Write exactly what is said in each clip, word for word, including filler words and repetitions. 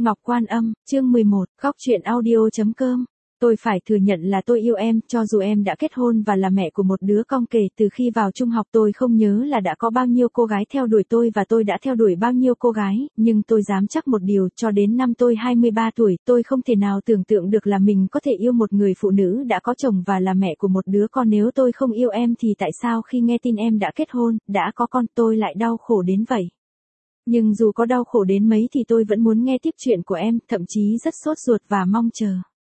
Ngọc Quan Âm, chương mười một, Góc Chuyện Audio.com. Tôi phải thừa nhận là tôi yêu em, cho dù em đã kết hôn và là mẹ của một đứa con kể từ khi vào trung học. Tôi không nhớ là đã có bao nhiêu cô gái theo đuổi tôi và tôi đã theo đuổi bao nhiêu cô gái, nhưng tôi dám chắc một điều, cho đến năm tôi hai mươi ba tuổi, tôi không thể nào tưởng tượng được là mình có thể yêu một người phụ nữ đã có chồng và là mẹ của một đứa con. Nếu tôi không yêu em thì tại sao khi nghe tin em đã kết hôn, đã có con, tôi lại đau khổ đến vậy? Nhưng dù có đau khổ đến mấy thì tôi vẫn muốn nghe tiếp chuyện của em, thậm chí rất sốt ruột và mong chờ.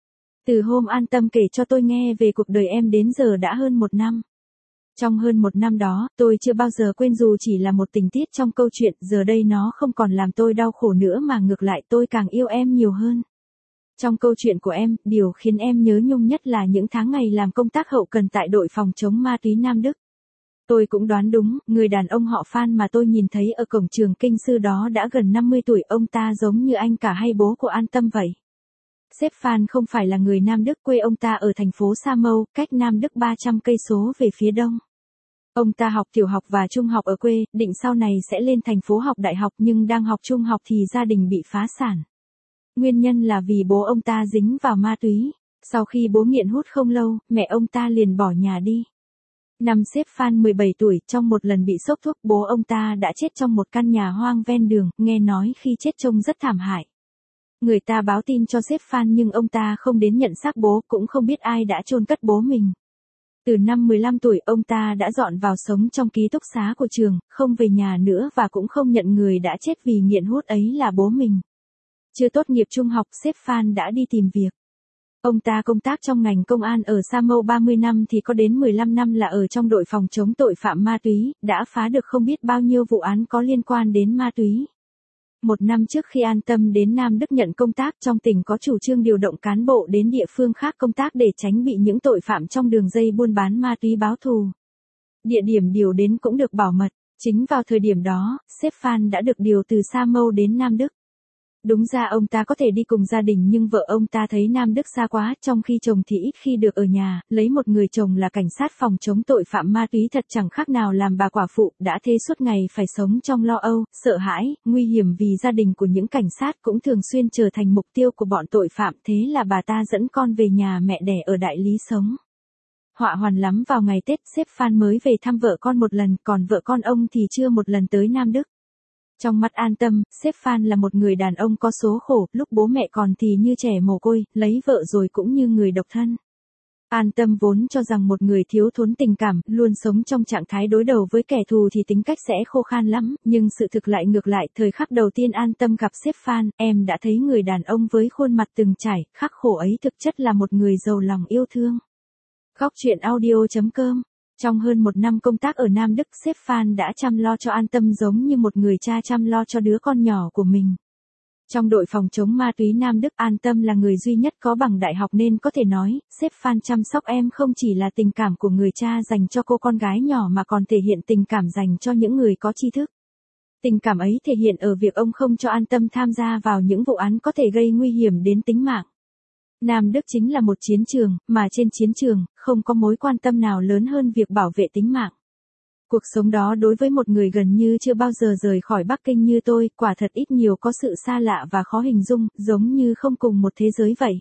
Từ hôm An Tâm kể cho tôi nghe về cuộc đời em đến giờ đã hơn một năm. Trong hơn một năm đó, tôi chưa bao giờ quên dù chỉ là một tình tiết trong câu chuyện, giờ đây nó không còn làm tôi đau khổ nữa mà ngược lại tôi càng yêu em nhiều hơn. Trong câu chuyện của em, điều khiến em nhớ nhung nhất là những tháng ngày làm công tác hậu cần tại đội phòng chống ma túy Nam Đức. Tôi cũng đoán đúng, người đàn ông họ Phan mà tôi nhìn thấy ở cổng trường kinh sư đó đã gần năm mươi tuổi, ông ta giống như anh cả hay bố của An Tâm vậy. Sếp Phan không phải là người Nam Đức, quê ông ta ở thành phố Sa Mâu, cách Nam Đức ba trăm cây số về phía đông. Ông ta học tiểu học và trung học ở quê, định sau này sẽ lên thành phố học đại học, nhưng đang học trung học thì gia đình bị phá sản. Nguyên nhân là vì bố ông ta dính vào ma túy. Sau khi bố nghiện hút không lâu, mẹ ông ta liền bỏ nhà đi. Năm sếp Phan mười bảy tuổi, trong một lần bị sốc thuốc, bố ông ta đã chết trong một căn nhà hoang ven đường, nghe nói khi chết trông rất thảm hại. Người ta báo tin cho sếp Phan nhưng ông ta không đến nhận xác bố, cũng không biết ai đã chôn cất bố mình. Từ năm mười lăm tuổi, ông ta đã dọn vào sống trong ký túc xá của trường, không về nhà nữa và cũng không nhận người đã chết vì nghiện hút ấy là bố mình. Chưa tốt nghiệp trung học, sếp Phan đã đi tìm việc. Ông ta công tác trong ngành công an ở Sa Mâu ba mươi năm thì có đến mười lăm năm là ở trong đội phòng chống tội phạm ma túy, đã phá được không biết bao nhiêu vụ án có liên quan đến ma túy. Một năm trước khi An Tâm đến Nam Đức nhận công tác, trong tỉnh có chủ trương điều động cán bộ đến địa phương khác công tác để tránh bị những tội phạm trong đường dây buôn bán ma túy báo thù. Địa điểm điều đến cũng được bảo mật. Chính vào thời điểm đó, sếp Phan đã được điều từ Sa Mâu đến Nam Đức. Đúng ra ông ta có thể đi cùng gia đình nhưng vợ ông ta thấy Nam Đức xa quá, trong khi chồng thì ít khi được ở nhà, lấy một người chồng là cảnh sát phòng chống tội phạm ma túy thật chẳng khác nào làm bà quả phụ, đã thế suốt ngày phải sống trong lo âu, sợ hãi, nguy hiểm vì gia đình của những cảnh sát cũng thường xuyên trở thành mục tiêu của bọn tội phạm, thế là bà ta dẫn con về nhà mẹ đẻ ở Đại Lý sống. Họa hoàn lắm, vào ngày Tết, sếp Phan mới về thăm vợ con một lần, còn vợ con ông thì chưa một lần tới Nam Đức. Trong mắt An Tâm, sếp Phan là một người đàn ông có số khổ, lúc bố mẹ còn thì như trẻ mồ côi, lấy vợ rồi cũng như người độc thân. An Tâm vốn cho rằng một người thiếu thốn tình cảm, luôn sống trong trạng thái đối đầu với kẻ thù thì tính cách sẽ khô khan lắm, nhưng sự thực lại ngược lại. Thời khắc đầu tiên An Tâm gặp sếp Phan, em đã thấy người đàn ông với khuôn mặt từng trải, khắc khổ ấy thực chất là một người giàu lòng yêu thương. Góc Chuyện Audio.com. Trong hơn một năm công tác ở Nam Đức, sếp Phan đã chăm lo cho An Tâm giống như một người cha chăm lo cho đứa con nhỏ của mình. Trong đội phòng chống ma túy Nam Đức, An Tâm là người duy nhất có bằng đại học nên có thể nói, sếp Phan chăm sóc em không chỉ là tình cảm của người cha dành cho cô con gái nhỏ mà còn thể hiện tình cảm dành cho những người có tri thức. Tình cảm ấy thể hiện ở việc ông không cho An Tâm tham gia vào những vụ án có thể gây nguy hiểm đến tính mạng. Nam Đức chính là một chiến trường, mà trên chiến trường, không có mối quan tâm nào lớn hơn việc bảo vệ tính mạng. Cuộc sống đó đối với một người gần như chưa bao giờ rời khỏi Bắc Kinh như tôi, quả thật ít nhiều có sự xa lạ và khó hình dung, giống như không cùng một thế giới vậy.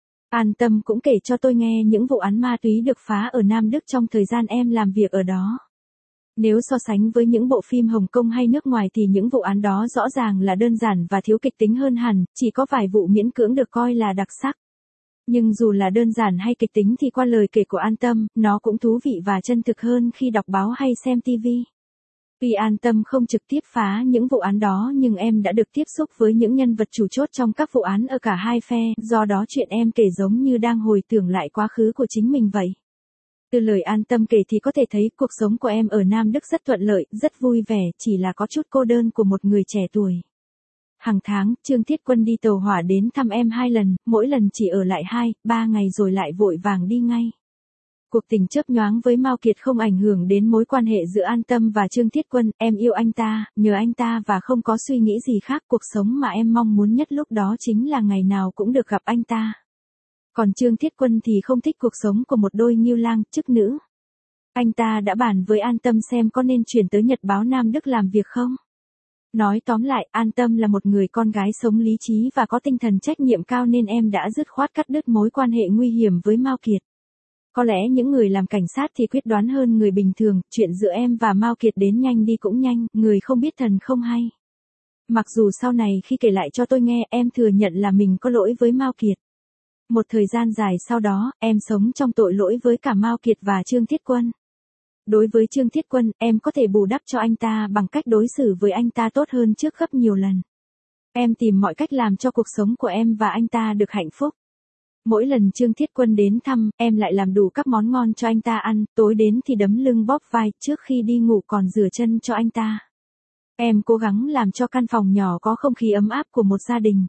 An Tâm cũng kể cho tôi nghe những vụ án ma túy được phá ở Nam Đức trong thời gian em làm việc ở đó. Nếu so sánh với những bộ phim Hồng Kông hay nước ngoài thì những vụ án đó rõ ràng là đơn giản và thiếu kịch tính hơn hẳn, chỉ có vài vụ miễn cưỡng được coi là đặc sắc. Nhưng dù là đơn giản hay kịch tính thì qua lời kể của An Tâm, nó cũng thú vị và chân thực hơn khi đọc báo hay xem ti vi. Tuy An Tâm không trực tiếp phá những vụ án đó nhưng em đã được tiếp xúc với những nhân vật chủ chốt trong các vụ án ở cả hai phe, do đó chuyện em kể giống như đang hồi tưởng lại quá khứ của chính mình vậy. Từ lời An Tâm kể thì có thể thấy cuộc sống của em ở Nam Đức rất thuận lợi, rất vui vẻ, chỉ là có chút cô đơn của một người trẻ tuổi. Hàng tháng, Trương Thiết Quân đi tàu hỏa đến thăm em hai lần, mỗi lần chỉ ở lại hai, ba ngày rồi lại vội vàng đi ngay. Cuộc tình chớp nhoáng với Mao Kiệt không ảnh hưởng đến mối quan hệ giữa An Tâm và Trương Thiết Quân, em yêu anh ta, nhờ anh ta và không có suy nghĩ gì khác. Cuộc sống mà em mong muốn nhất lúc đó chính là ngày nào cũng được gặp anh ta. Còn Trương Thiết Quân thì không thích cuộc sống của một đôi nghiêu lang, chức nữ. Anh ta đã bàn với An Tâm xem có nên chuyển tới Nhật báo Nam Đức làm việc không. Nói tóm lại, An Tâm là một người con gái sống lý trí và có tinh thần trách nhiệm cao nên em đã dứt khoát cắt đứt mối quan hệ nguy hiểm với Mao Kiệt. Có lẽ những người làm cảnh sát thì quyết đoán hơn người bình thường, chuyện giữa em và Mao Kiệt đến nhanh đi cũng nhanh, người không biết thần không hay. Mặc dù sau này khi kể lại cho tôi nghe, em thừa nhận là mình có lỗi với Mao Kiệt. Một thời gian dài sau đó, em sống trong tội lỗi với cả Mao Kiệt và Trương Thiết Quân. Đối với Trương Thiết Quân, em có thể bù đắp cho anh ta bằng cách đối xử với anh ta tốt hơn trước gấp nhiều lần. Em tìm mọi cách làm cho cuộc sống của em và anh ta được hạnh phúc. Mỗi lần Trương Thiết Quân đến thăm, em lại làm đủ các món ngon cho anh ta ăn, tối đến thì đấm lưng bóp vai, trước khi đi ngủ còn rửa chân cho anh ta. Em cố gắng làm cho căn phòng nhỏ có không khí ấm áp của một gia đình.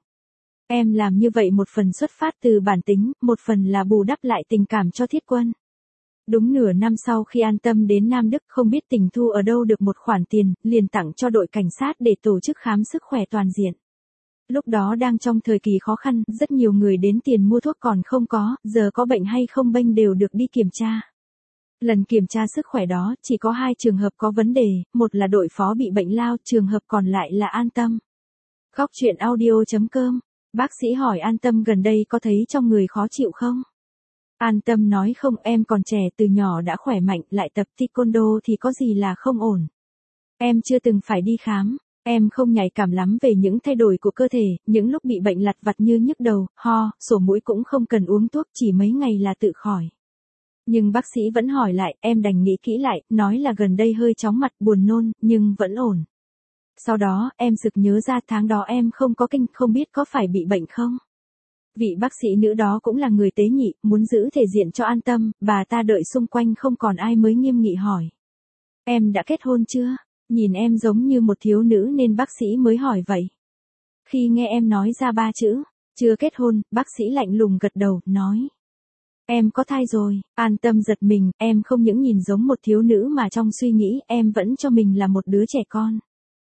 Em làm như vậy một phần xuất phát từ bản tính, một phần là bù đắp lại tình cảm cho Thiết Quân. Đúng nửa năm sau khi An Tâm đến Nam Đức không biết Tình Thu ở đâu được một khoản tiền, liền tặng cho đội cảnh sát để tổ chức khám sức khỏe toàn diện. Lúc đó đang trong thời kỳ khó khăn, rất nhiều người đến tiền mua thuốc còn không có, giờ có bệnh hay không bệnh đều được đi kiểm tra. Lần kiểm tra sức khỏe đó, chỉ có hai trường hợp có vấn đề, một là đội phó bị bệnh lao, trường hợp còn lại là An Tâm. Góc truyện audio chấm com. Bác sĩ hỏi An Tâm gần đây có thấy trong người khó chịu không? An Tâm nói không, em còn trẻ, từ nhỏ đã khỏe mạnh, lại tập taekwondo thì có gì là không ổn. Em chưa từng phải đi khám, em không nhạy cảm lắm về những thay đổi của cơ thể, những lúc bị bệnh lặt vặt như nhức đầu, ho, sổ mũi cũng không cần uống thuốc, chỉ mấy ngày là tự khỏi. Nhưng bác sĩ vẫn hỏi lại, em đành nghĩ kỹ lại, nói là gần đây hơi chóng mặt, buồn nôn, nhưng vẫn ổn. Sau đó, em sực nhớ ra tháng đó em không có kinh, không biết có phải bị bệnh không? Vị bác sĩ nữ đó cũng là người tế nhị, muốn giữ thể diện cho An Tâm, bà ta đợi xung quanh không còn ai mới nghiêm nghị hỏi. Em đã kết hôn chưa? Nhìn em giống như một thiếu nữ nên bác sĩ mới hỏi vậy. Khi nghe em nói ra ba chữ, chưa kết hôn, bác sĩ lạnh lùng gật đầu, nói. Em có thai rồi. An Tâm giật mình, em không những nhìn giống một thiếu nữ mà trong suy nghĩ em vẫn cho mình là một đứa trẻ con.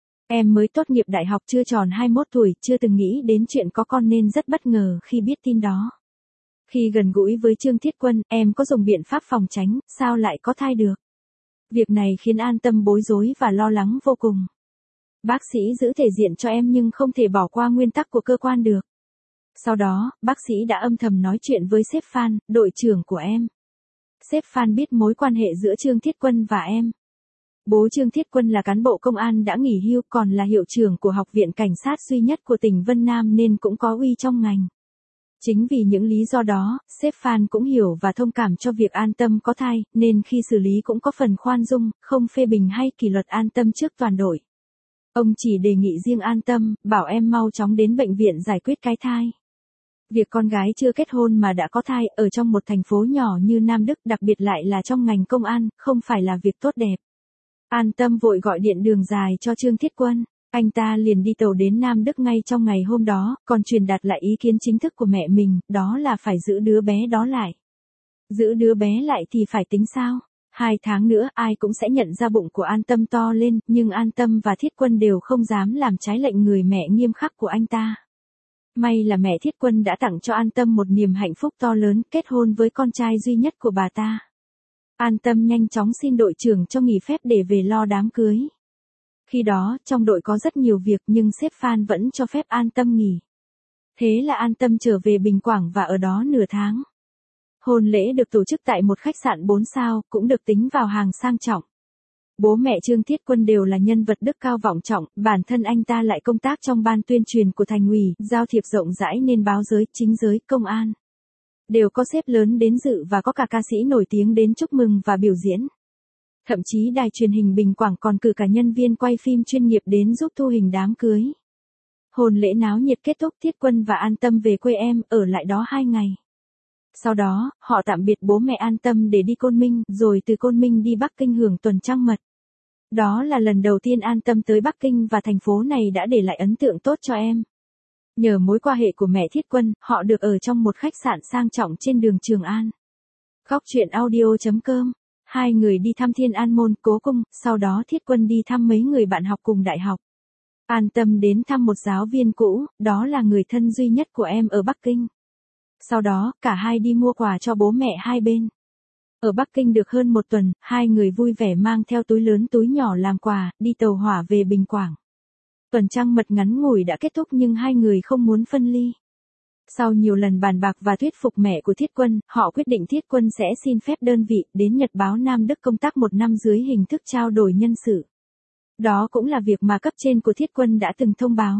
Em mới tốt nghiệp đại học chưa tròn hai mươi mốt tuổi, chưa từng nghĩ đến chuyện có con nên rất bất ngờ khi biết tin đó. Khi gần gũi với Trương Thiết Quân, em có dùng biện pháp phòng tránh, sao lại có thai được? Việc này khiến An Tâm bối rối và lo lắng vô cùng. Bác sĩ giữ thể diện cho em nhưng không thể bỏ qua nguyên tắc của cơ quan được. Sau đó, bác sĩ đã âm thầm nói chuyện với sếp Phan, đội trưởng của em. Sếp Phan biết mối quan hệ giữa Trương Thiết Quân và em. Bố Trương Thiết Quân là cán bộ công an đã nghỉ hưu, còn là hiệu trưởng của học viện cảnh sát duy nhất của tỉnh Vân Nam nên cũng có uy trong ngành. Chính vì những lý do đó, sếp Phan cũng hiểu và thông cảm cho việc An Tâm có thai, nên khi xử lý cũng có phần khoan dung, không phê bình hay kỷ luật An Tâm trước toàn đội. Ông chỉ đề nghị riêng An Tâm, bảo em mau chóng đến bệnh viện giải quyết cái thai. Việc con gái chưa kết hôn mà đã có thai ở trong một thành phố nhỏ như Nam Đức, đặc biệt lại là trong ngành công an, không phải là việc tốt đẹp. An Tâm vội gọi điện đường dài cho Trương Thiết Quân. Anh ta liền đi tàu đến Nam Đức ngay trong ngày hôm đó, còn truyền đạt lại ý kiến chính thức của mẹ mình, đó là phải giữ đứa bé đó lại. Giữ đứa bé lại thì phải tính sao? Hai tháng nữa ai cũng sẽ nhận ra bụng của An Tâm to lên, nhưng An Tâm và Thiết Quân đều không dám làm trái lệnh người mẹ nghiêm khắc của anh ta. May là mẹ Thiết Quân đã tặng cho An Tâm một niềm hạnh phúc to lớn, kết hôn với con trai duy nhất của bà ta. An Tâm nhanh chóng xin đội trưởng cho nghỉ phép để về lo đám cưới. Khi đó, trong đội có rất nhiều việc nhưng sếp Phan vẫn cho phép An Tâm nghỉ. Thế là An Tâm trở về Bình Quảng và ở đó nửa tháng. Hôn lễ được tổ chức tại một khách sạn bốn sao, cũng được tính vào hàng sang trọng. Bố mẹ Trương Thiết Quân đều là nhân vật đức cao vọng trọng, bản thân anh ta lại công tác trong ban tuyên truyền của thành ủy, giao thiệp rộng rãi nên báo giới, chính giới, công an đều có sếp lớn đến dự và có cả ca sĩ nổi tiếng đến chúc mừng và biểu diễn. Thậm chí đài truyền hình Bình Quảng còn cử cả nhân viên quay phim chuyên nghiệp đến giúp thu hình đám cưới. Hôn lễ náo nhiệt kết thúc, Thiết Quân và An Tâm về quê em, ở lại đó hai ngày. Sau đó, họ tạm biệt bố mẹ An Tâm để đi Côn Minh, rồi từ Côn Minh đi Bắc Kinh hưởng tuần trăng mật. Đó là lần đầu tiên An Tâm tới Bắc Kinh và thành phố này đã để lại ấn tượng tốt cho em. Nhờ mối quan hệ của mẹ Thiết Quân, họ được ở trong một khách sạn sang trọng trên đường Trường An. Góc truyện audio chấm com. Hai người đi thăm Thiên An Môn, Cố Cung, sau đó Thiết Quân đi thăm mấy người bạn học cùng đại học. An Tâm đến thăm một giáo viên cũ, đó là người thân duy nhất của em ở Bắc Kinh. Sau đó, cả hai đi mua quà cho bố mẹ hai bên. Ở Bắc Kinh được hơn một tuần, hai người vui vẻ mang theo túi lớn túi nhỏ làm quà, đi tàu hỏa về Bình Quảng. Tuần trăng mật ngắn ngủi đã kết thúc nhưng hai người không muốn phân ly. Sau nhiều lần bàn bạc và thuyết phục mẹ của Thiết Quân, họ quyết định Thiết Quân sẽ xin phép đơn vị đến Nhật báo Nam Đức công tác một năm dưới hình thức trao đổi nhân sự. Đó cũng là việc mà cấp trên của Thiết Quân đã từng thông báo.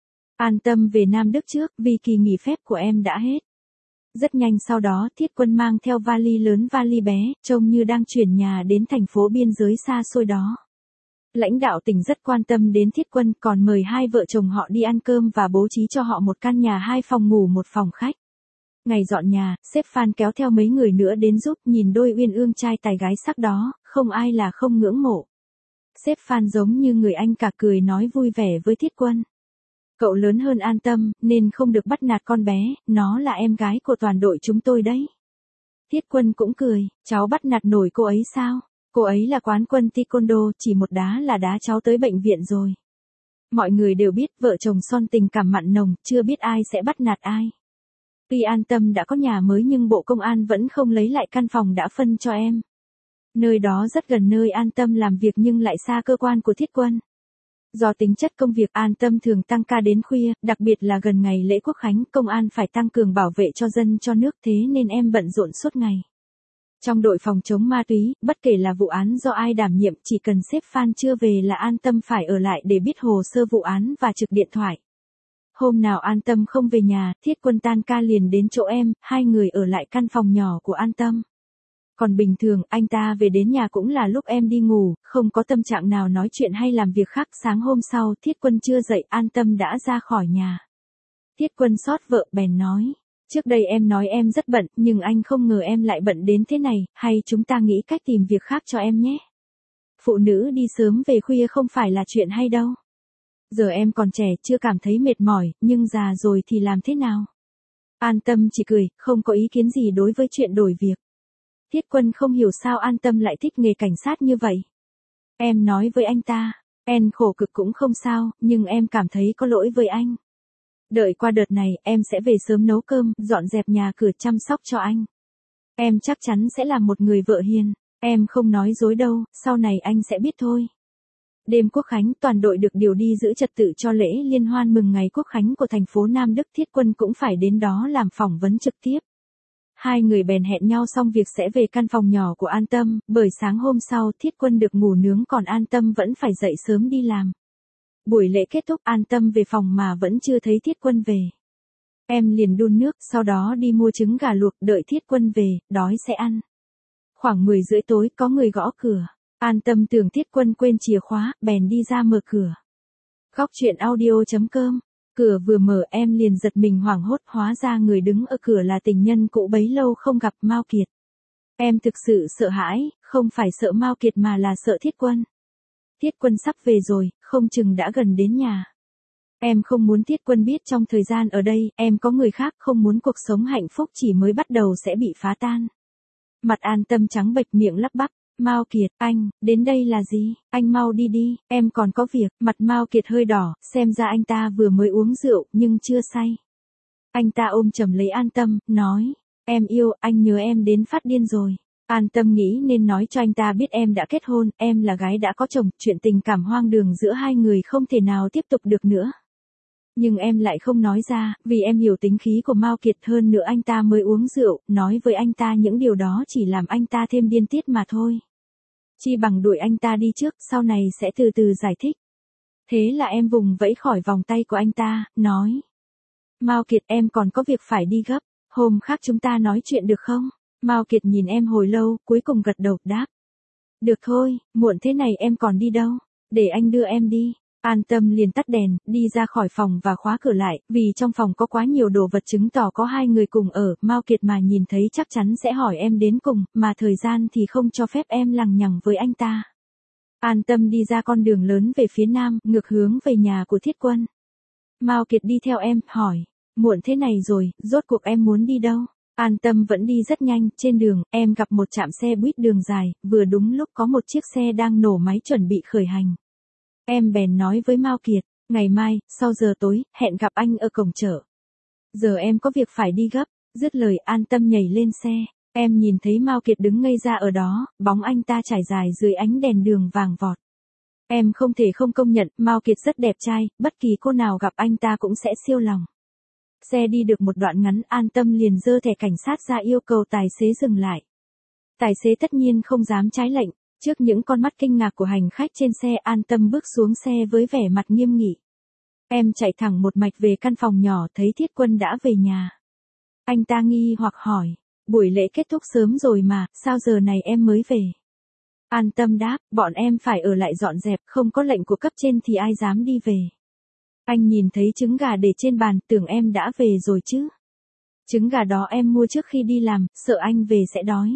An tâm về Nam Đức trước, vì kỳ nghỉ phép của em đã hết. Rất nhanh sau đó Thiết Quân mang theo vali lớn vali bé, trông như đang chuyển nhà đến thành phố biên giới xa xôi đó. Lãnh đạo tỉnh rất quan tâm đến Thiết Quân, còn mời hai vợ chồng họ đi ăn cơm và bố trí cho họ một căn nhà hai phòng ngủ một phòng khách. Ngày dọn nhà, sếp Phan kéo theo mấy người nữa đến giúp, nhìn đôi uyên ương trai tài gái sắc đó, không ai là không ngưỡng mộ. Sếp Phan giống như người anh cả cười nói vui vẻ với Thiết Quân. Cậu lớn hơn An Tâm, nên không được bắt nạt con bé, nó là em gái của toàn đội chúng tôi đấy. Thiết Quân cũng cười, cháu bắt nạt nổi cô ấy sao? Cô ấy là quán quân taekwondo, chỉ một đá là đá cháu tới bệnh viện rồi. Mọi người đều biết vợ chồng son tình cảm mặn nồng, chưa biết ai sẽ bắt nạt ai. Tuy An Tâm đã có nhà mới nhưng Bộ Công an vẫn không lấy lại căn phòng đã phân cho em. Nơi đó rất gần nơi An Tâm làm việc nhưng lại xa cơ quan của Thiết Quân. Do tính chất công việc An Tâm thường tăng ca đến khuya, đặc biệt là gần ngày lễ Quốc khánh, công an phải tăng cường bảo vệ cho dân cho nước, thế nên em bận rộn suốt ngày. Trong đội phòng chống ma túy, bất kể là vụ án do ai đảm nhiệm, chỉ cần sếp Phan chưa về là An Tâm phải ở lại để biết hồ sơ vụ án và trực điện thoại. Hôm nào An Tâm không về nhà, Thiết Quân tan ca liền đến chỗ em, hai người ở lại căn phòng nhỏ của An Tâm. Còn bình thường, anh ta về đến nhà cũng là lúc em đi ngủ, không có tâm trạng nào nói chuyện hay làm việc khác. Sáng hôm sau, Thiết Quân chưa dậy, An Tâm đã ra khỏi nhà. Thiết Quân xót vợ, bèn nói. Trước đây em nói em rất bận, nhưng anh không ngờ em lại bận đến thế này, hay chúng ta nghĩ cách tìm việc khác cho em nhé. Phụ nữ đi sớm về khuya không phải là chuyện hay đâu. Giờ em còn trẻ, chưa cảm thấy mệt mỏi, nhưng già rồi thì làm thế nào? An Tâm chỉ cười, không có ý kiến gì đối với chuyện đổi việc. Thiết Quân không hiểu sao An Tâm lại thích nghề cảnh sát như vậy. Em nói với anh ta, em khổ cực cũng không sao, nhưng em cảm thấy có lỗi với anh. Đợi qua đợt này, em sẽ về sớm nấu cơm, dọn dẹp nhà cửa chăm sóc cho anh. Em chắc chắn sẽ là một người vợ hiền. Em không nói dối đâu, sau này anh sẽ biết thôi. Đêm Quốc khánh, toàn đội được điều đi giữ trật tự cho lễ liên hoan mừng ngày Quốc khánh của thành phố Nam Đức. Thiết Quân cũng phải đến đó làm phỏng vấn trực tiếp. Hai người bèn hẹn nhau xong việc sẽ về căn phòng nhỏ của An Tâm, bởi sáng hôm sau Thiết Quân được ngủ nướng còn An Tâm vẫn phải dậy sớm đi làm. Buổi lễ kết thúc, An Tâm về phòng mà vẫn chưa thấy Thiết Quân về. Em liền đun nước, sau đó đi mua trứng gà luộc, đợi Thiết Quân về, đói sẽ ăn. Khoảng mười rưỡi tối có người gõ cửa. An Tâm tưởng Thiết Quân quên chìa khóa, bèn đi ra mở cửa. Góc truyện audio chấm com. Cửa vừa mở em liền giật mình hoảng hốt, hóa ra người đứng ở cửa là tình nhân cũ bấy lâu không gặp, Mao Kiệt. Em thực sự sợ hãi, không phải sợ Mao Kiệt mà là sợ Thiết Quân. Thiết Quân sắp về rồi, không chừng đã gần đến nhà. Em không muốn Thiết Quân biết trong thời gian ở đây, em có người khác, không muốn cuộc sống hạnh phúc chỉ mới bắt đầu sẽ bị phá tan. Mặt An Tâm trắng bệch, miệng lắp bắp. Mao Kiệt, anh, đến đây là gì? Anh mau đi đi, em còn có việc. Mặt Mao Kiệt hơi đỏ, xem ra anh ta vừa mới uống rượu, nhưng chưa say. Anh ta ôm chầm lấy An Tâm, nói, em yêu, anh nhớ em đến phát điên rồi. An Tâm nghĩ nên nói cho anh ta biết em đã kết hôn, em là gái đã có chồng, chuyện tình cảm hoang đường giữa hai người không thể nào tiếp tục được nữa. Nhưng em lại không nói ra, vì em hiểu tính khí của Mao Kiệt, hơn nữa anh ta mới uống rượu, nói với anh ta những điều đó chỉ làm anh ta thêm điên tiết mà thôi. Chi bằng đuổi anh ta đi trước, sau này sẽ từ từ giải thích. Thế là em vùng vẫy khỏi vòng tay của anh ta, nói. Mao Kiệt, em còn có việc phải đi gấp, hôm khác chúng ta nói chuyện được không? Mao Kiệt nhìn em hồi lâu, cuối cùng gật đầu, đáp. Được thôi, muộn thế này em còn đi đâu, để anh đưa em đi. An Tâm liền tắt đèn, đi ra khỏi phòng và khóa cửa lại, vì trong phòng có quá nhiều đồ vật chứng tỏ có hai người cùng ở. Mao Kiệt mà nhìn thấy chắc chắn sẽ hỏi em đến cùng, mà thời gian thì không cho phép em lằng nhằng với anh ta. An Tâm đi ra con đường lớn về phía nam, ngược hướng về nhà của Thiết Quân. Mao Kiệt đi theo em, hỏi, muộn thế này rồi, rốt cuộc em muốn đi đâu? An Tâm vẫn đi rất nhanh, trên đường, em gặp một trạm xe buýt đường dài, vừa đúng lúc có một chiếc xe đang nổ máy chuẩn bị khởi hành. Em bèn nói với Mao Kiệt, ngày mai, sau giờ tối, hẹn gặp anh ở cổng chợ. Giờ em có việc phải đi gấp, dứt lời An Tâm nhảy lên xe. Em nhìn thấy Mao Kiệt đứng ngây ra ở đó, bóng anh ta trải dài dưới ánh đèn đường vàng vọt. Em không thể không công nhận, Mao Kiệt rất đẹp trai, bất kỳ cô nào gặp anh ta cũng sẽ siêu lòng. Xe đi được một đoạn ngắn, An Tâm liền giơ thẻ cảnh sát ra yêu cầu tài xế dừng lại. Tài xế tất nhiên không dám trái lệnh, trước những con mắt kinh ngạc của hành khách trên xe, An Tâm bước xuống xe với vẻ mặt nghiêm nghị. Em chạy thẳng một mạch về căn phòng nhỏ, thấy Thiết Quân đã về nhà. Anh ta nghi hoặc hỏi, buổi lễ kết thúc sớm rồi mà, sao giờ này em mới về? An Tâm đáp, bọn em phải ở lại dọn dẹp, không có lệnh của cấp trên thì ai dám đi về. Anh nhìn thấy trứng gà để trên bàn, tưởng em đã về rồi chứ. Trứng gà đó em mua trước khi đi làm, sợ anh về sẽ đói.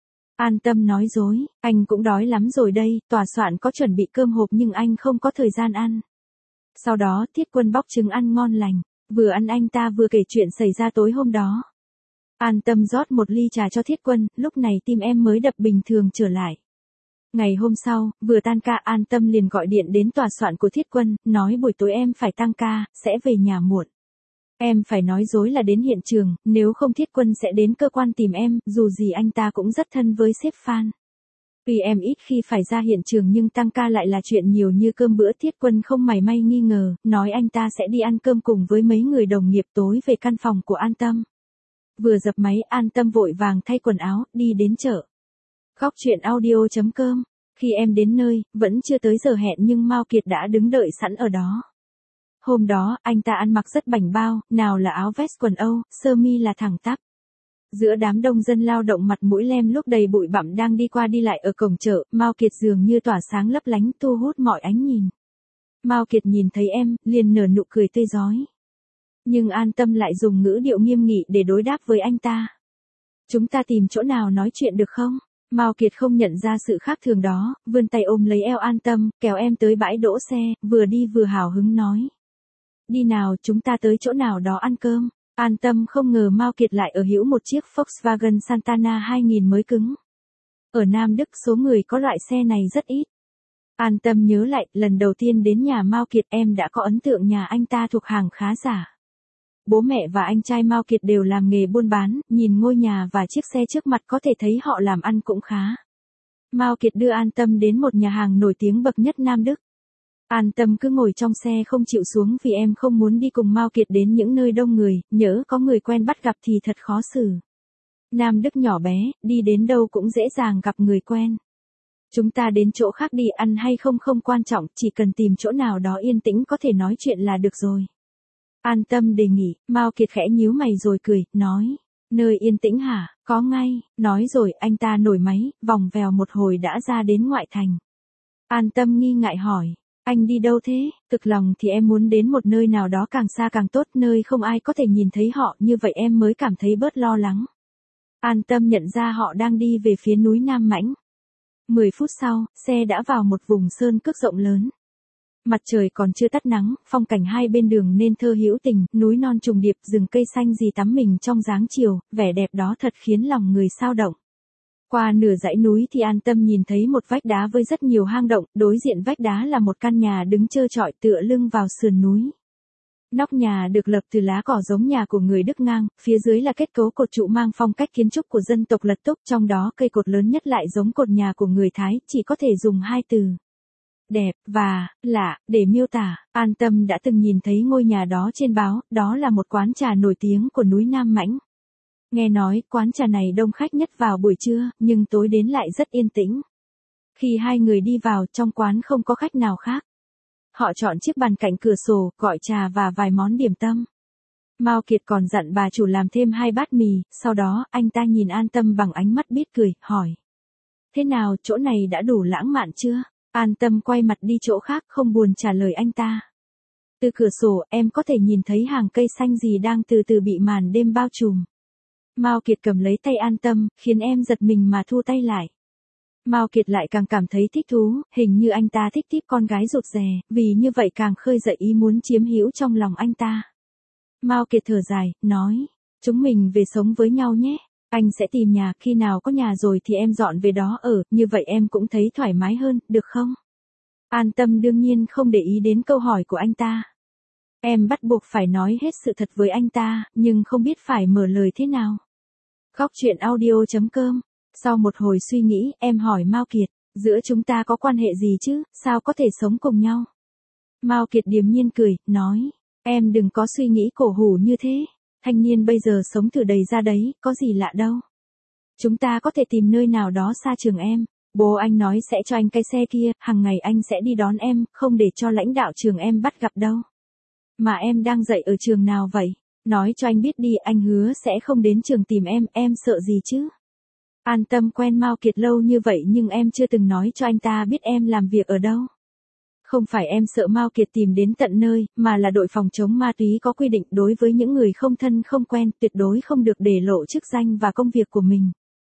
An Tâm nói dối, anh cũng đói lắm rồi đây, tòa soạn có chuẩn bị cơm hộp nhưng anh không có thời gian ăn. Sau đó Thiết Quân bóc trứng ăn ngon lành, vừa ăn anh ta vừa kể chuyện xảy ra tối hôm đó. An Tâm rót một ly trà cho Thiết Quân, lúc này tim em mới đập bình thường trở lại. Ngày hôm sau, vừa tan ca, An Tâm liền gọi điện đến tòa soạn của Thiết Quân, nói buổi tối em phải tăng ca, sẽ về nhà muộn. Em phải nói dối là đến hiện trường, nếu không Thiết Quân sẽ đến cơ quan tìm em, dù gì anh ta cũng rất thân với sếp Phan. Vì em ít khi phải ra hiện trường nhưng tăng ca lại là chuyện nhiều như cơm bữa. Thiết Quân không mảy may nghi ngờ, nói anh ta sẽ đi ăn cơm cùng với mấy người đồng nghiệp tối về căn phòng của An Tâm. Vừa dập máy, An Tâm vội vàng thay quần áo, đi đến chợ. Góc truyện audio chấm com. Khi em đến nơi, vẫn chưa tới giờ hẹn nhưng Mao Kiệt đã đứng đợi sẵn ở đó. Hôm đó, anh ta ăn mặc rất bảnh bao, nào là áo vest quần Âu, sơ mi là thẳng tắp. Giữa đám đông dân lao động mặt mũi lem lúc đầy bụi bặm đang đi qua đi lại ở cổng chợ, Mao Kiệt dường như tỏa sáng lấp lánh, thu hút mọi ánh nhìn. Mao Kiệt nhìn thấy em, liền nở nụ cười tươi rói. Nhưng An Tâm lại dùng ngữ điệu nghiêm nghị để đối đáp với anh ta. Chúng ta tìm chỗ nào nói chuyện được không? Mao Kiệt không nhận ra sự khác thường đó, vươn tay ôm lấy eo An Tâm, kéo em tới bãi đỗ xe, vừa đi vừa hào hứng nói. Đi nào, chúng ta tới chỗ nào đó ăn cơm. An Tâm không ngờ Mao Kiệt lại ở hữu một chiếc Volkswagen Santana hai nghìn mới cứng. Ở Nam Đức số người có loại xe này rất ít. An Tâm nhớ lại, lần đầu tiên đến nhà Mao Kiệt em đã có ấn tượng nhà anh ta thuộc hàng khá giả. Bố mẹ và anh trai Mao Kiệt đều làm nghề buôn bán, nhìn ngôi nhà và chiếc xe trước mặt có thể thấy họ làm ăn cũng khá. Mao Kiệt đưa An Tâm đến một nhà hàng nổi tiếng bậc nhất Nam Đức. An Tâm cứ ngồi trong xe không chịu xuống vì em không muốn đi cùng Mao Kiệt đến những nơi đông người, nhỡ có người quen bắt gặp thì thật khó xử. Nam Đức nhỏ bé, đi đến đâu cũng dễ dàng gặp người quen. Chúng ta đến chỗ khác đi, ăn hay không không quan trọng, chỉ cần tìm chỗ nào đó yên tĩnh có thể nói chuyện là được rồi. An Tâm đề nghị, Mao Kiệt khẽ nhíu mày rồi cười, nói, nơi yên tĩnh hả, có ngay, nói rồi anh ta nổi máy, vòng vèo một hồi đã ra đến ngoại thành. An Tâm nghi ngại hỏi, anh đi đâu thế? Thực lòng thì em muốn đến một nơi nào đó càng xa càng tốt, nơi không ai có thể nhìn thấy họ, như vậy em mới cảm thấy bớt lo lắng. An Tâm nhận ra họ đang đi về phía núi Nam Mãnh. Mười phút sau, xe đã vào một vùng sơn cước rộng lớn. Mặt trời còn chưa tắt nắng, phong cảnh hai bên đường nên thơ hữu tình, núi non trùng điệp, rừng cây xanh rì tắm mình trong dáng chiều, vẻ đẹp đó thật khiến lòng người xao động. Qua nửa dãy núi thì An Tâm nhìn thấy một vách đá với rất nhiều hang động, đối diện vách đá là một căn nhà đứng trơ trọi tựa lưng vào sườn núi. Nóc nhà được lập từ lá cỏ giống nhà của người Đức ngang, phía dưới là kết cấu cột trụ mang phong cách kiến trúc của dân tộc Lật Túc, trong đó cây cột lớn nhất lại giống cột nhà của người Thái, chỉ có thể dùng hai từ. Đẹp, và, lạ, để miêu tả. An Tâm đã từng nhìn thấy ngôi nhà đó trên báo, đó là một quán trà nổi tiếng của núi Nam Mãnh. Nghe nói, quán trà này đông khách nhất vào buổi trưa, nhưng tối đến lại rất yên tĩnh. Khi hai người đi vào, trong quán không có khách nào khác. Họ chọn chiếc bàn cạnh cửa sổ, gọi trà và vài món điểm tâm. Mao Kiệt còn dặn bà chủ làm thêm hai bát mì, sau đó, anh ta nhìn An Tâm bằng ánh mắt biết cười, hỏi. Thế nào, chỗ này đã đủ lãng mạn chưa? An Tâm quay mặt đi chỗ khác, không buồn trả lời anh ta. Từ cửa sổ, em có thể nhìn thấy hàng cây xanh gì đang từ từ bị màn đêm bao trùm. Mao Kiệt cầm lấy tay An Tâm, khiến em giật mình mà thu tay lại. Mao Kiệt lại càng cảm thấy thích thú, hình như anh ta thích tiếp con gái rụt rè, vì như vậy càng khơi dậy ý muốn chiếm hữu trong lòng anh ta. Mao Kiệt thở dài, nói, chúng mình về sống với nhau nhé. Anh sẽ tìm nhà, khi nào có nhà rồi thì em dọn về đó ở, như vậy em cũng thấy thoải mái hơn, được không? An Tâm đương nhiên không để ý đến câu hỏi của anh ta. Em bắt buộc phải nói hết sự thật với anh ta, nhưng không biết phải mở lời thế nào. Góc truyện audio chấm com. Sau một hồi suy nghĩ, em hỏi Mao Kiệt, Giữa chúng ta có quan hệ gì chứ, sao có thể sống cùng nhau? Mao Kiệt điềm nhiên cười, nói, em đừng có suy nghĩ cổ hủ như thế. Thanh niên bây giờ sống thử đầy ra đấy, có gì lạ đâu. Chúng ta có thể tìm nơi nào đó xa trường em. Bố anh nói sẽ cho anh cái xe kia, hàng ngày anh sẽ đi đón em, không để cho lãnh đạo trường em bắt gặp đâu. Mà em đang dạy ở trường nào vậy? Nói cho anh biết đi, anh hứa sẽ không đến trường tìm em, em sợ gì chứ? An Tâm quen Mao Kiệt lâu như vậy nhưng em chưa từng nói cho anh ta biết em làm việc ở đâu. Không phải em sợ Mao Kiệt tìm đến tận nơi, mà là đội phòng chống ma túy có quy định đối với những người không thân không quen, tuyệt đối không được để lộ chức danh và công việc của mình.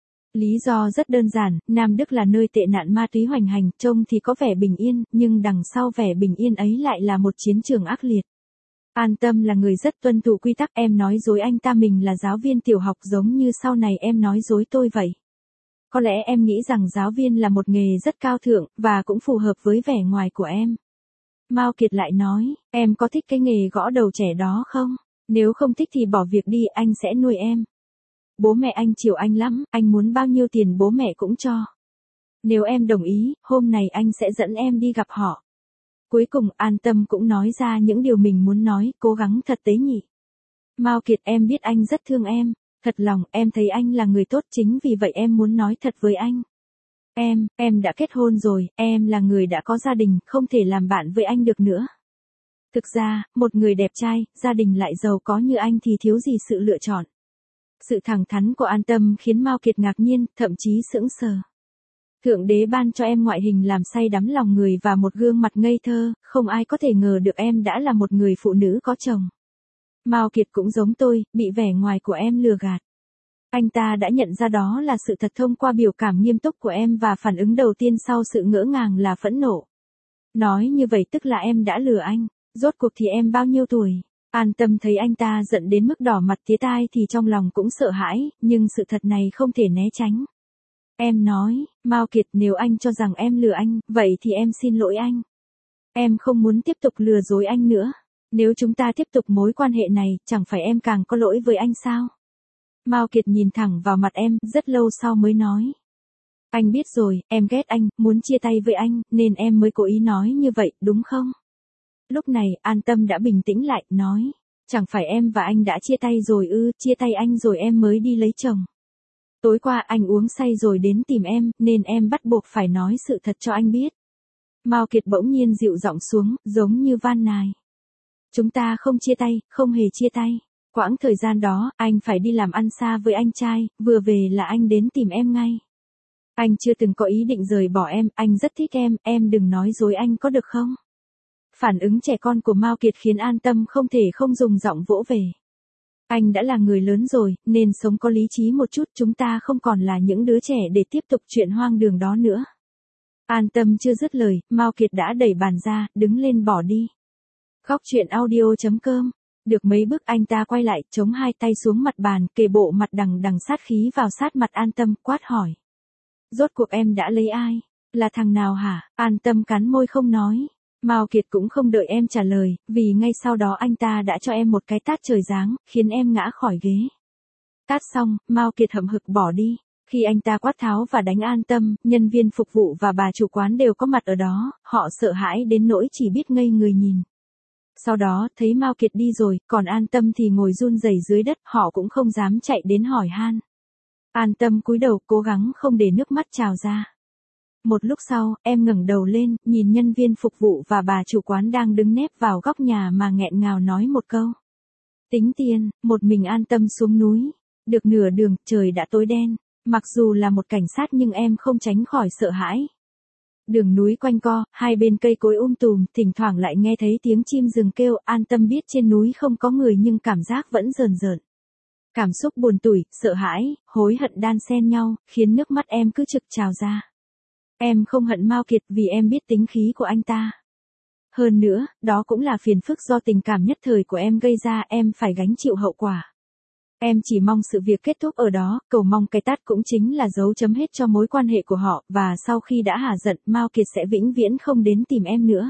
Lý do rất đơn giản, Nam Đức là nơi tệ nạn ma túy hoành hành, trông thì có vẻ bình yên, nhưng đằng sau vẻ bình yên ấy lại là một chiến trường ác liệt. An Tâm là người rất tuân thủ quy tắc, em nói dối anh ta mình là giáo viên tiểu học giống như sau này em nói dối tôi vậy. Có lẽ em nghĩ rằng giáo viên là một nghề rất cao thượng, và cũng phù hợp với vẻ ngoài của em. Mao Kiệt lại nói, em có thích cái nghề gõ đầu trẻ đó không? Nếu không thích thì bỏ việc đi, anh sẽ nuôi em. Bố mẹ anh chiều anh lắm, anh muốn bao nhiêu tiền bố mẹ cũng cho. Nếu em đồng ý, hôm này anh sẽ dẫn em đi gặp họ. Cuối cùng An Tâm cũng nói ra những điều mình muốn nói, cố gắng thật tế nhị. Mao Kiệt, em biết anh rất thương em. Thật lòng, em thấy anh là người tốt, chính vì vậy em muốn nói thật với anh. Em, em đã kết hôn rồi, em là người đã có gia đình, không thể làm bạn với anh được nữa. Thực ra, một người đẹp trai, gia đình lại giàu có như anh thì thiếu gì sự lựa chọn. Sự thẳng thắn của An Tâm khiến Mao Kiệt ngạc nhiên, thậm chí sững sờ. Thượng đế ban cho em ngoại hình làm say đắm lòng người và một gương mặt ngây thơ, không ai có thể ngờ được em đã là một người phụ nữ có chồng. Mao Kiệt cũng giống tôi, bị vẻ ngoài của em lừa gạt. Anh ta đã nhận ra đó là sự thật thông qua biểu cảm nghiêm túc của em và phản ứng đầu tiên sau sự ngỡ ngàng là phẫn nộ. Nói như vậy tức là em đã lừa anh, rốt cuộc thì em bao nhiêu tuổi? An Tâm thấy anh ta giận đến mức đỏ mặt tía tai thì trong lòng cũng sợ hãi, nhưng sự thật này không thể né tránh. Em nói, Mao Kiệt, nếu anh cho rằng em lừa anh, vậy thì em xin lỗi anh. Em không muốn tiếp tục lừa dối anh nữa. Nếu chúng ta tiếp tục mối quan hệ này, chẳng phải em càng có lỗi với anh sao? Mao Kiệt nhìn thẳng vào mặt em, rất lâu sau mới nói. Anh biết rồi, em ghét anh, muốn chia tay với anh, nên em mới cố ý nói như vậy, đúng không? Lúc này, An Tâm đã bình tĩnh lại, nói. Chẳng phải em và anh đã chia tay rồi ư, chia tay anh rồi em mới đi lấy chồng. Tối qua anh uống say rồi đến tìm em, nên em bắt buộc phải nói sự thật cho anh biết. Mao Kiệt bỗng nhiên dịu giọng xuống, giống như van nài. Chúng ta không chia tay, không hề chia tay. Quãng thời gian đó, anh phải đi làm ăn xa với anh trai, vừa về là anh đến tìm em ngay. Anh chưa từng có ý định rời bỏ em, anh rất thích em, em đừng nói dối anh có được không? Phản ứng trẻ con của Mao Kiệt khiến An Tâm không thể không dùng giọng vỗ về. Anh đã là người lớn rồi, nên sống có lý trí một chút, chúng ta không còn là những đứa trẻ để tiếp tục chuyện hoang đường đó nữa. An Tâm chưa dứt lời, Mao Kiệt đã đẩy bàn ra, đứng lên bỏ đi. Góc truyện audio chấm com. Được mấy bước anh ta quay lại, chống hai tay xuống mặt bàn, kề bộ mặt đằng đằng sát khí vào sát mặt An Tâm, quát hỏi. Rốt cuộc em đã lấy ai? Là thằng nào hả? An Tâm cắn môi không nói. Mao Kiệt cũng không đợi em trả lời, vì ngay sau đó anh ta đã cho em một cái tát trời giáng, khiến em ngã khỏi ghế. Tát xong, Mao Kiệt hậm hực bỏ đi. Khi anh ta quát tháo và đánh An Tâm, nhân viên phục vụ và bà chủ quán đều có mặt ở đó, họ sợ hãi đến nỗi chỉ biết ngây người nhìn. Sau đó, thấy Mao Kiệt đi rồi, còn An Tâm thì ngồi run rẩy dưới đất, họ cũng không dám chạy đến hỏi han. An Tâm cúi đầu, cố gắng không để nước mắt trào ra. Một lúc sau, em ngẩng đầu lên, nhìn nhân viên phục vụ và bà chủ quán đang đứng nép vào góc nhà mà nghẹn ngào nói một câu. Tính tiền, một mình An Tâm xuống núi. Được nửa đường, trời đã tối đen. Mặc dù là một cảnh sát nhưng em không tránh khỏi sợ hãi. Đường núi quanh co, hai bên cây cối um tùm, thỉnh thoảng lại nghe thấy tiếng chim rừng kêu. An Tâm biết trên núi không có người nhưng cảm giác vẫn rờn rợn. Cảm xúc buồn tủi, sợ hãi, hối hận đan xen nhau, khiến nước mắt em cứ trực trào ra. Em không hận Mao Kiệt vì em biết tính khí của anh ta. Hơn nữa, đó cũng là phiền phức do tình cảm nhất thời của em gây ra, em phải gánh chịu hậu quả. Em chỉ mong sự việc kết thúc ở đó, cầu mong cái tát cũng chính là dấu chấm hết cho mối quan hệ của họ, và sau khi đã hả giận, Mao Kiệt sẽ vĩnh viễn không đến tìm em nữa.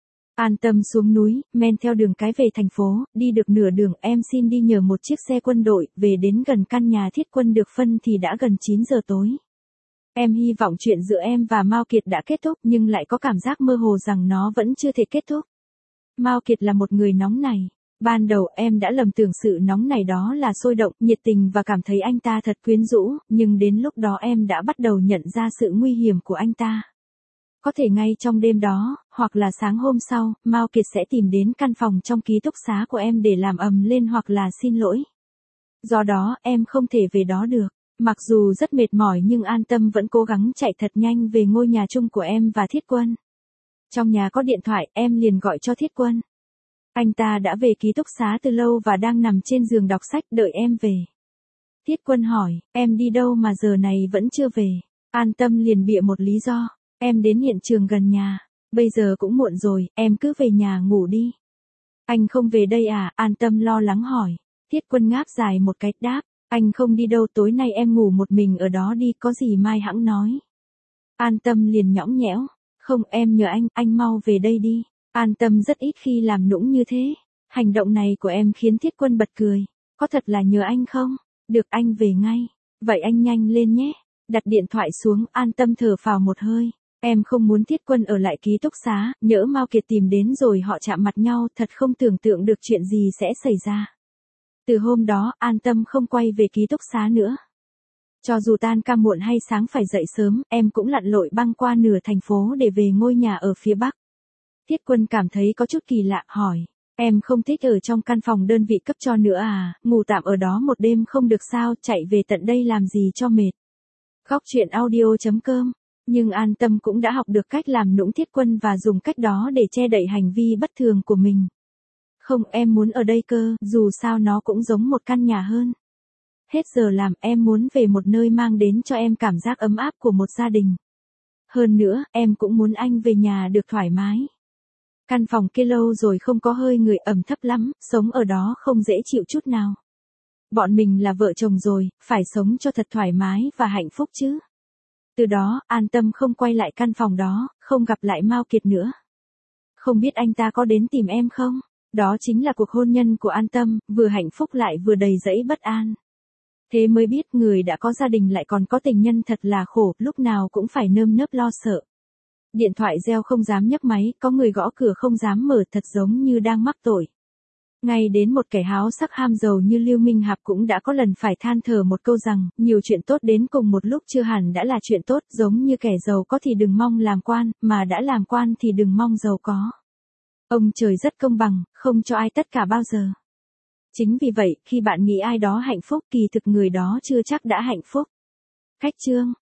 An Tâm xuống núi, men theo đường cái về thành phố, đi được nửa đường, em xin đi nhờ một chiếc xe quân đội, về đến gần căn nhà thiết quân được phân thì đã gần chín giờ tối. Em hy vọng chuyện giữa em và Mao Kiệt đã kết thúc nhưng lại có cảm giác mơ hồ rằng nó vẫn chưa thể kết thúc. Mao Kiệt là một người nóng này. Ban đầu em đã lầm tưởng sự nóng này đó là sôi động, nhiệt tình và cảm thấy anh ta thật quyến rũ, nhưng đến lúc đó em đã bắt đầu nhận ra sự nguy hiểm của anh ta. Có thể ngay trong đêm đó, hoặc là sáng hôm sau, Mao Kiệt sẽ tìm đến căn phòng trong ký túc xá của em để làm ầm lên hoặc là xin lỗi. Do đó, em không thể về đó được. Mặc dù rất mệt mỏi nhưng An Tâm vẫn cố gắng chạy thật nhanh về ngôi nhà chung của em và Thiết Quân. Trong nhà có điện thoại, em liền gọi cho Thiết Quân. Anh ta đã về ký túc xá từ lâu và đang nằm trên giường đọc sách đợi em về. Thiết Quân hỏi, em đi đâu mà giờ này vẫn chưa về? An Tâm liền bịa một lý do, em đến hiện trường gần nhà, bây giờ cũng muộn rồi, em cứ về nhà ngủ đi. Anh không về đây à? An Tâm lo lắng hỏi. Thiết Quân ngáp dài một cái đáp, anh không đi đâu, tối nay em ngủ một mình ở đó đi, có gì mai hẵng nói. An Tâm liền nhõng nhẽo, không, em nhờ anh, anh mau về đây đi. An Tâm rất ít khi làm nũng như thế. Hành động này của em khiến Thiết Quân bật cười. Có thật là nhờ anh không? Được, anh về ngay. Vậy anh nhanh lên nhé. Đặt điện thoại xuống, An Tâm thở phào một hơi. Em không muốn Thiết Quân ở lại ký túc xá, nhỡ Mao Kiệt tìm đến rồi họ chạm mặt nhau, thật không tưởng tượng được chuyện gì sẽ xảy ra. Từ hôm đó, An Tâm không quay về ký túc xá nữa. Cho dù tan ca muộn hay sáng phải dậy sớm, em cũng lặn lội băng qua nửa thành phố để về ngôi nhà ở phía Bắc. Thiết Quân cảm thấy có chút kỳ lạ, hỏi, em không thích ở trong căn phòng đơn vị cấp cho nữa à, ngủ tạm ở đó một đêm không được sao, chạy về tận đây làm gì cho mệt. Khóc chuyện audio chấm com. Nhưng An Tâm cũng đã học được cách làm nũng Thiết Quân và dùng cách đó để che đậy hành vi bất thường của mình. Không, em muốn ở đây cơ, dù sao nó cũng giống một căn nhà hơn. Hết giờ làm, em muốn về một nơi mang đến cho em cảm giác ấm áp của một gia đình. Hơn nữa, em cũng muốn anh về nhà được thoải mái. Căn phòng kia lâu rồi không có hơi người, ẩm thấp lắm, sống ở đó không dễ chịu chút nào. Bọn mình là vợ chồng rồi, phải sống cho thật thoải mái và hạnh phúc chứ. Từ đó, An Tâm không quay lại căn phòng đó, không gặp lại Mao Kiệt nữa. Không biết anh ta có đến tìm em không? Đó chính là cuộc hôn nhân của An Tâm, vừa hạnh phúc lại vừa đầy rẫy bất an. Thế mới biết người đã có gia đình lại còn có tình nhân thật là khổ, lúc nào cũng phải nơm nớp lo sợ. Điện thoại reo không dám nhấc máy, có người gõ cửa không dám mở, thật giống như đang mắc tội. Ngay đến một kẻ háo sắc ham giàu như Lưu Minh Hạp cũng đã có lần phải than thở một câu rằng, nhiều chuyện tốt đến cùng một lúc chưa hẳn đã là chuyện tốt, giống như kẻ giàu có thì đừng mong làm quan, mà đã làm quan thì đừng mong giàu có. Ông trời rất công bằng, không cho ai tất cả bao giờ. Chính vì vậy, khi bạn nghĩ ai đó hạnh phúc, kỳ thực người đó chưa chắc đã hạnh phúc. Khách chương